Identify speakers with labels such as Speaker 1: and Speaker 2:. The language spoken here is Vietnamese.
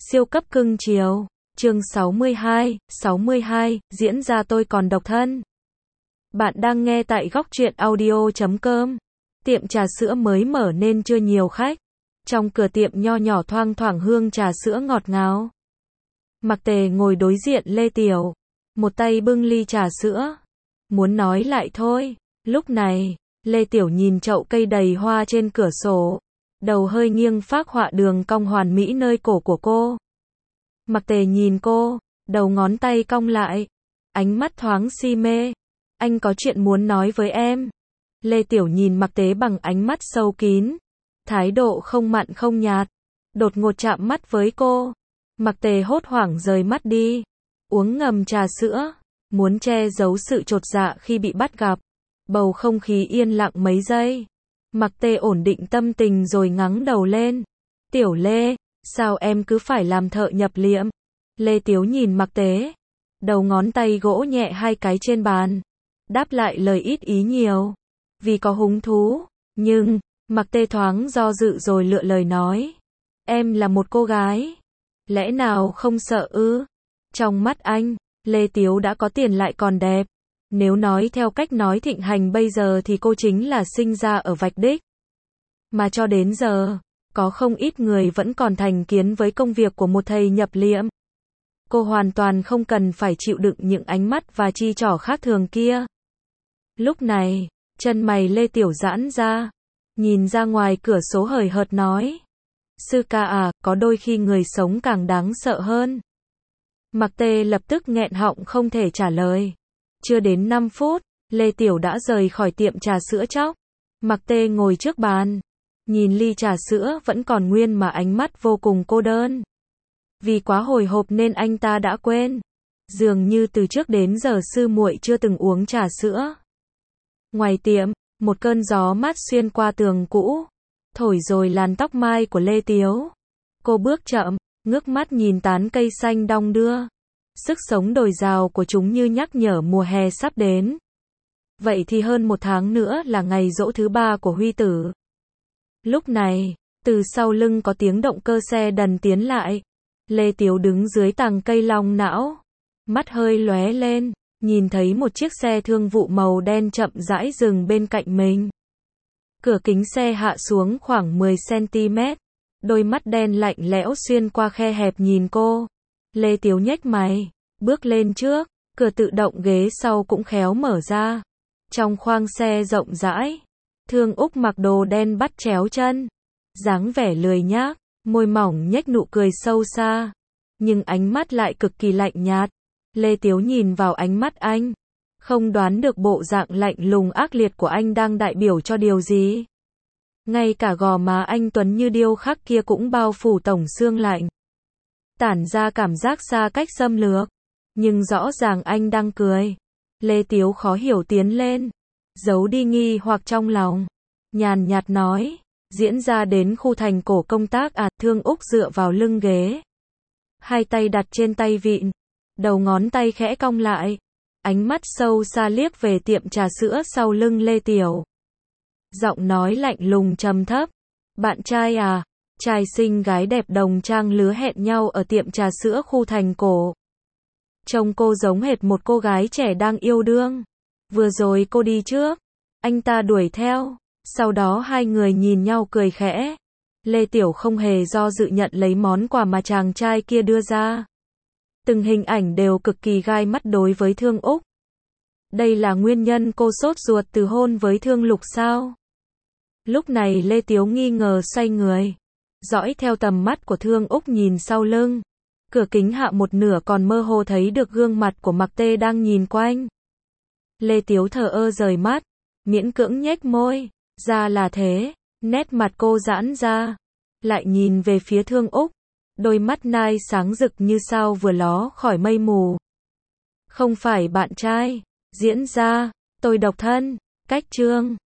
Speaker 1: Siêu cấp cưng chiều. Chương 62, diễn ra tôi còn độc thân. Bạn đang nghe tại góc truyện audio.com. Tiệm trà sữa mới mở nên chưa nhiều khách. Trong cửa tiệm nho nhỏ thoang thoảng hương trà sữa ngọt ngào. Mặc Tề ngồi đối diện Lê Tiểu, một tay bưng ly trà sữa. Muốn nói lại thôi. Lúc này, Lê Tiểu nhìn chậu cây đầy hoa trên cửa sổ. Đầu hơi nghiêng phác họa đường cong hoàn mỹ nơi cổ của cô. Mặc Tề nhìn cô, đầu ngón tay cong lại, ánh mắt thoáng si mê. Anh có chuyện muốn nói với em. Lê Tiểu nhìn Mặc Tề bằng ánh mắt sâu kín, thái độ không mặn không nhạt, đột ngột chạm mắt với cô. Mặc Tề hốt hoảng rời mắt đi, uống ngầm trà sữa, muốn che giấu sự chột dạ khi bị bắt gặp. Bầu không khí yên lặng mấy giây. Mặc Tề ổn định tâm tình rồi ngẩng đầu lên. Tiểu Lê, sao em cứ phải làm thợ nhập liệm? Lê Tiếu nhìn Mặc Tề, đầu ngón tay gỗ nhẹ hai cái trên bàn, đáp lại lời ít ý nhiều, vì có hứng thú. Nhưng, Mặc Tề thoáng do dự rồi lựa lời nói. Em là một cô gái, lẽ nào không sợ ư? Trong mắt anh, Lê Tiếu đã có tiền lại còn đẹp. Nếu nói theo cách nói thịnh hành bây giờ thì cô chính là sinh ra ở vạch đích. Mà cho đến giờ, có không ít người vẫn còn thành kiến với công việc của một thầy nhập liệm. Cô hoàn toàn không cần phải chịu đựng những ánh mắt và chi trỏ khác thường kia. Lúc này, chân mày Lê Tiểu giãn ra, nhìn ra ngoài cửa sổ hời hợt nói. Sư ca à, có đôi khi người sống càng đáng sợ hơn. Mặc Tề lập tức nghẹn họng không thể trả lời. Chưa đến 5 phút, Lê Tiểu đã rời khỏi tiệm trà sữa chóc. Mặc Tề ngồi trước bàn, nhìn ly trà sữa vẫn còn nguyên mà ánh mắt vô cùng cô đơn. Vì quá hồi hộp nên anh ta đã quên. Dường như từ trước đến giờ sư muội chưa từng uống trà sữa. Ngoài tiệm, một cơn gió mát xuyên qua tường cũ, thổi rồi làn tóc mai của Lê Tiếu. Cô bước chậm, ngước mắt nhìn tán cây xanh đong đưa. Sức sống dồi dào của chúng như nhắc nhở mùa hè sắp đến. Vậy thì hơn 1 tháng nữa là ngày giỗ thứ 3 của Huy tử. Lúc này, từ sau lưng có tiếng động cơ xe đần tiến lại. Lê Tiếu đứng dưới tàng cây long não, mắt hơi lóe lên, nhìn thấy một chiếc xe thương vụ màu đen chậm rãi dừng bên cạnh mình. Cửa kính xe hạ xuống khoảng 10 cm, đôi mắt đen lạnh lẽo xuyên qua khe hẹp nhìn cô. Lê Tiếu nhếch mày, bước lên trước, cửa tự động ghế sau cũng khéo mở ra. Trong khoang xe rộng rãi, Thương Úc mặc đồ đen bắt chéo chân, dáng vẻ lười nhác, môi mỏng nhếch nụ cười sâu xa, nhưng ánh mắt lại cực kỳ lạnh nhạt. Lê Tiếu nhìn vào ánh mắt anh, không đoán được bộ dạng lạnh lùng ác liệt của anh đang đại biểu cho điều gì. Ngay cả gò má anh tuấn như điêu khắc kia cũng bao phủ tổng xương lạnh, tản ra cảm giác xa cách xâm lược. Nhưng rõ ràng anh đang cười. Lê Tiếu khó hiểu tiến lên, giấu đi nghi hoặc trong lòng, nhàn nhạt nói. Diễn ra đến khu thành cổ công tác à? Thương Úc dựa vào lưng ghế, hai tay đặt trên tay vịn, đầu ngón tay khẽ cong lại, ánh mắt sâu xa liếc về tiệm trà sữa sau lưng Lê Tiểu. Giọng nói lạnh lùng trầm thấp. Bạn trai à? Trai xinh gái đẹp đồng trang lứa hẹn nhau ở tiệm trà sữa khu thành cổ. Trông cô giống hệt một cô gái trẻ đang yêu đương. Vừa rồi cô đi trước, anh ta đuổi theo, sau đó hai người nhìn nhau cười khẽ. Lê Tiểu không hề do dự nhận lấy món quà mà chàng trai kia đưa ra. Từng hình ảnh đều cực kỳ gai mắt đối với Thương Úc. Đây là nguyên nhân cô sốt ruột từ hôn với Thương Lục sao? Lúc này Lê Tiếu nghi ngờ xoay người, dõi theo tầm mắt của Thương Úc nhìn sau lưng. Cửa kính hạ một nửa còn mơ hồ thấy được gương mặt của Mặc Tề đang nhìn quanh. Lê Tiếu thờ ơ rời mắt, miễn cưỡng nhếch môi. Ra là thế. Nét mặt cô giãn ra, lại nhìn về phía Thương Úc, đôi mắt nai sáng rực như sao vừa ló khỏi mây mù. Không phải bạn trai, diễn ra, tôi độc thân. Cách chương